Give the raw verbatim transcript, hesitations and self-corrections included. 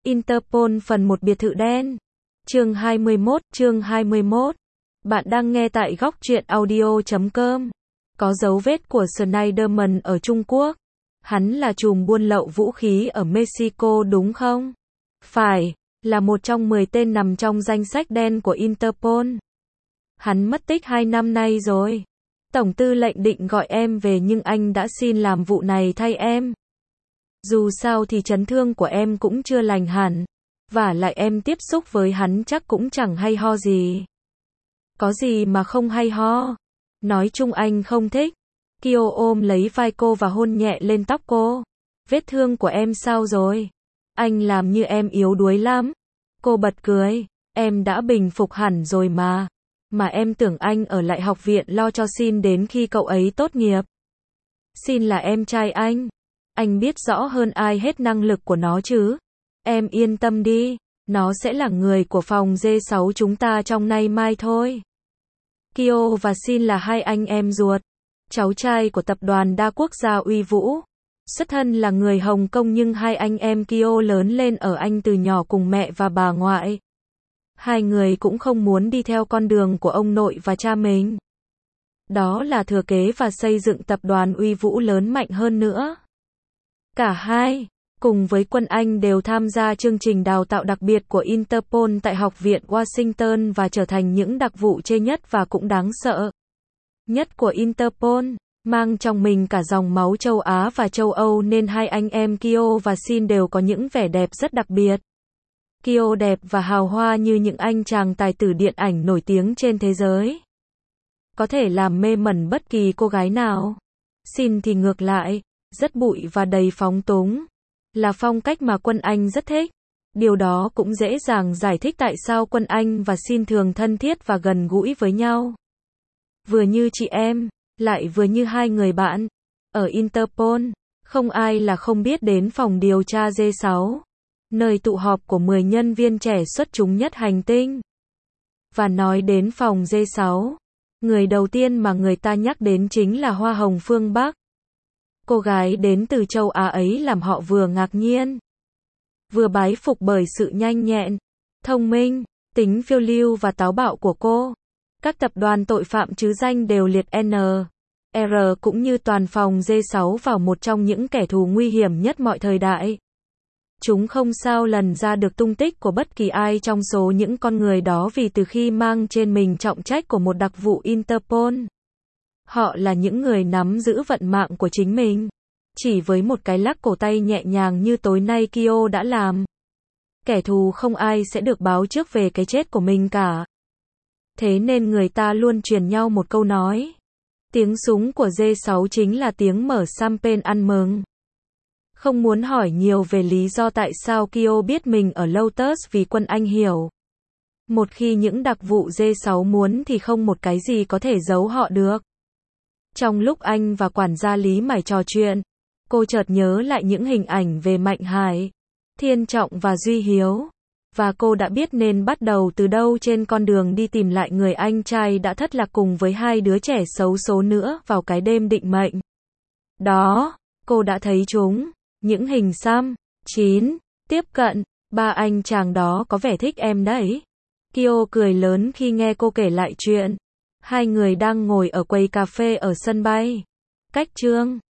Interpol phần một biệt thự đen. Chương hai mươi mốt, chương hai mươi mốt. Bạn đang nghe tại góc truyện audio chấm com. Có dấu vết của Snyderman ở Trung Quốc. Hắn là trùm buôn lậu vũ khí ở Mexico đúng không? Phải, là một trong mười tên nằm trong danh sách đen của Interpol. Hắn mất tích hai năm nay rồi. Tổng tư lệnh định gọi em về nhưng anh đã xin làm vụ này thay em. Dù sao thì chấn thương của em cũng chưa lành hẳn. Vả lại em tiếp xúc với hắn chắc cũng chẳng hay ho gì. Có gì mà không hay ho. Nói chung anh không thích. Kyo ôm lấy vai cô và hôn nhẹ lên tóc cô. Vết thương của em sao rồi? Anh làm như em yếu đuối lắm. Cô bật cười. Em đã bình phục hẳn rồi mà. Mà em tưởng anh ở lại học viện lo cho Sin đến khi cậu ấy tốt nghiệp. Sin là em trai anh. Anh biết rõ hơn ai hết năng lực của nó chứ. Em yên tâm đi. Nó sẽ là người của phòng D sáu chúng ta trong nay mai thôi. Kyo và Sin là hai anh em ruột. Cháu trai của tập đoàn đa quốc gia uy vũ. Xuất thân là người Hồng Kông nhưng hai anh em Kyo lớn lên ở Anh từ nhỏ cùng mẹ và bà ngoại. Hai người cũng không muốn đi theo con đường của ông nội và cha mình. Đó là thừa kế và xây dựng tập đoàn uy vũ lớn mạnh hơn nữa. Cả hai, cùng với quân Anh đều tham gia chương trình đào tạo đặc biệt của Interpol tại Học viện Washington và trở thành những đặc vụ chê nhất và cũng đáng sợ nhất của Interpol, mang trong mình cả dòng máu châu Á và châu Âu nên hai anh em Kyo và Sin đều có những vẻ đẹp rất đặc biệt. Kyo đẹp và hào hoa như những anh chàng tài tử điện ảnh nổi tiếng trên thế giới. Có thể làm mê mẩn bất kỳ cô gái nào. Sin thì ngược lại, rất bụi và đầy phóng túng. Là phong cách mà quân Anh rất thích. Điều đó cũng dễ dàng giải thích tại sao quân Anh và Sin thường thân thiết và gần gũi với nhau. Vừa như chị em, lại vừa như hai người bạn. Ở Interpol, không ai là không biết đến phòng điều tra D sáu. Nơi tụ họp của mười nhân viên trẻ xuất chúng nhất hành tinh. Và nói đến phòng D sáu, người đầu tiên mà người ta nhắc đến chính là Hoa hồng phương Bắc. Cô gái đến từ châu Á ấy làm họ vừa ngạc nhiên, vừa bái phục bởi sự nhanh nhẹn, thông minh, tính phiêu lưu và táo bạo của cô. Các tập đoàn tội phạm trứ danh đều liệt N R cũng như toàn phòng D sáu vào một trong những kẻ thù nguy hiểm nhất mọi thời đại. Chúng không sao lần ra được tung tích của bất kỳ ai trong số những con người đó vì từ khi mang trên mình trọng trách của một đặc vụ Interpol, họ là những người nắm giữ vận mạng của chính mình. Chỉ với một cái lắc cổ tay nhẹ nhàng như tối nay Kyo đã làm. Kẻ thù không ai sẽ được báo trước về cái chết của mình cả. Thế nên người ta luôn truyền nhau một câu nói. Tiếng súng của D sáu chính là tiếng mở champagne ăn mừng. Không muốn hỏi nhiều về lý do tại sao Kyo biết mình ở Lotus vì quân Anh hiểu. Một khi những đặc vụ D sáu muốn thì không một cái gì có thể giấu họ được. Trong lúc anh và quản gia Lý Mải trò chuyện, cô chợt nhớ lại những hình ảnh về Mạnh Hải, Thiên Trọng và Duy Hiếu. Và cô đã biết nên bắt đầu từ đâu trên con đường đi tìm lại người anh trai đã thất lạc cùng với hai đứa trẻ xấu số nữa vào cái đêm định mệnh. Đó, cô đã thấy chúng, những hình xăm, chín, tiếp cận, ba anh chàng đó có vẻ thích em đấy. Kyo cười lớn khi nghe cô kể lại chuyện. Hai người đang ngồi ở quầy cà phê ở sân bay. Cách Trương